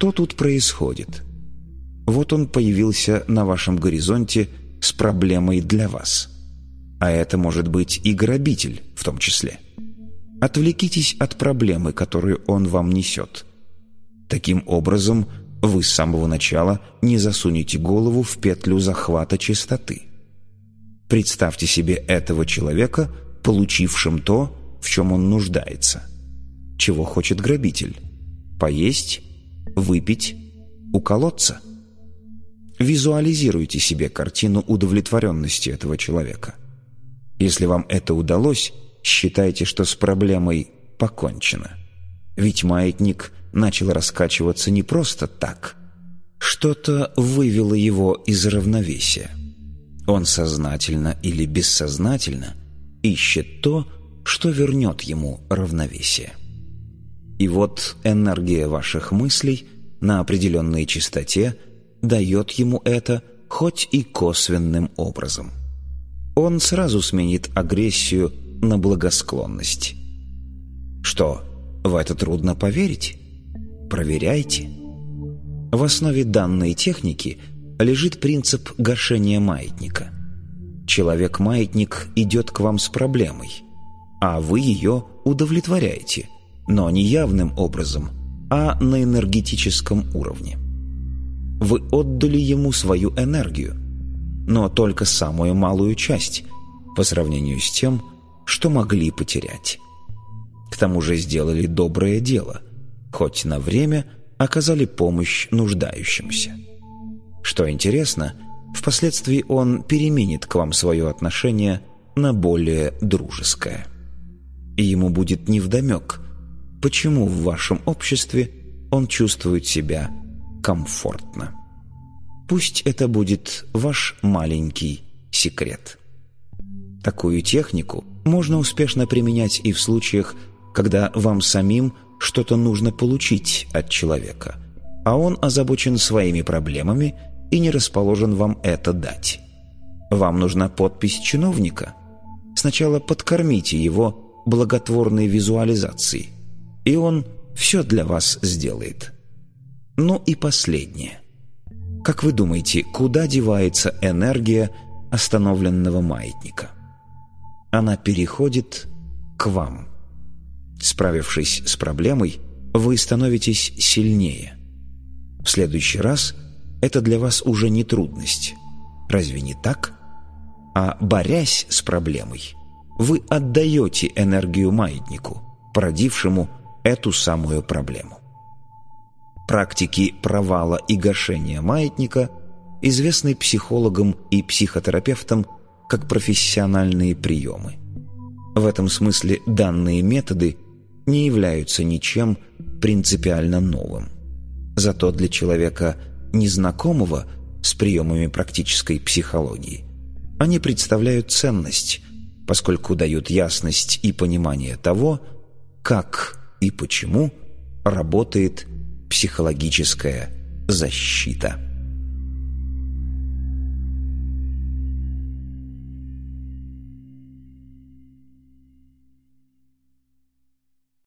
Что тут происходит? Вот он появился на вашем горизонте с проблемой для вас. А это может быть и грабитель в том числе. Отвлекитесь от проблемы, которую он вам несет. Таким образом, вы с самого начала не засунете голову в петлю захвата чистоты. Представьте себе этого человека, получившим то, в чем он нуждается. Чего хочет грабитель? Поесть? Выпить? Уколоться? Визуализируйте себе картину удовлетворенности этого человека. Если вам это удалось, считайте, что с проблемой покончено. Ведь маятник начал раскачиваться не просто так. Что-то вывело его из равновесия. Он сознательно или бессознательно ищет то, что вернет ему равновесие. И вот энергия ваших мыслей на определенной частоте дает ему это, хоть и косвенным образом. Он сразу сменит агрессию на благосклонность. Что, в это трудно поверить? Проверяйте. В основе данной техники лежит принцип гашения маятника. Человек-маятник идет к вам с проблемой, а вы ее удовлетворяете, но не явным образом, а на энергетическом уровне. Вы отдали ему свою энергию, но только самую малую часть по сравнению с тем, что могли потерять. К тому же сделали доброе дело, хоть на время оказали помощь нуждающимся. Что интересно, впоследствии он переменит к вам свое отношение на более дружеское. И ему будет невдомек, почему в вашем обществе он чувствует себя комфортно. Пусть это будет ваш маленький секрет. Такую технику можно успешно применять и в случаях, когда вам самим что-то нужно получить от человека, а он озабочен своими проблемами и не расположен вам это дать. Вам нужна подпись чиновника? Сначала подкормите его благотворной визуализацией, и он все для вас сделает. Ну и последнее. Как вы думаете, куда девается энергия остановленного маятника? Она переходит к вам. Справившись с проблемой, вы становитесь сильнее. В следующий раз это для вас уже не трудность. Разве не так? А борясь с проблемой, вы отдаете энергию маятнику, породившему эту самую проблему. Практики провала и гашения маятника известны психологам и психотерапевтам как профессиональные приемы. В этом смысле данные методы не являются ничем принципиально новым. Зато для человека, незнакомого с приемами практической психологии, они представляют ценность, поскольку дают ясность и понимание того, как и почему работает психологическая защита.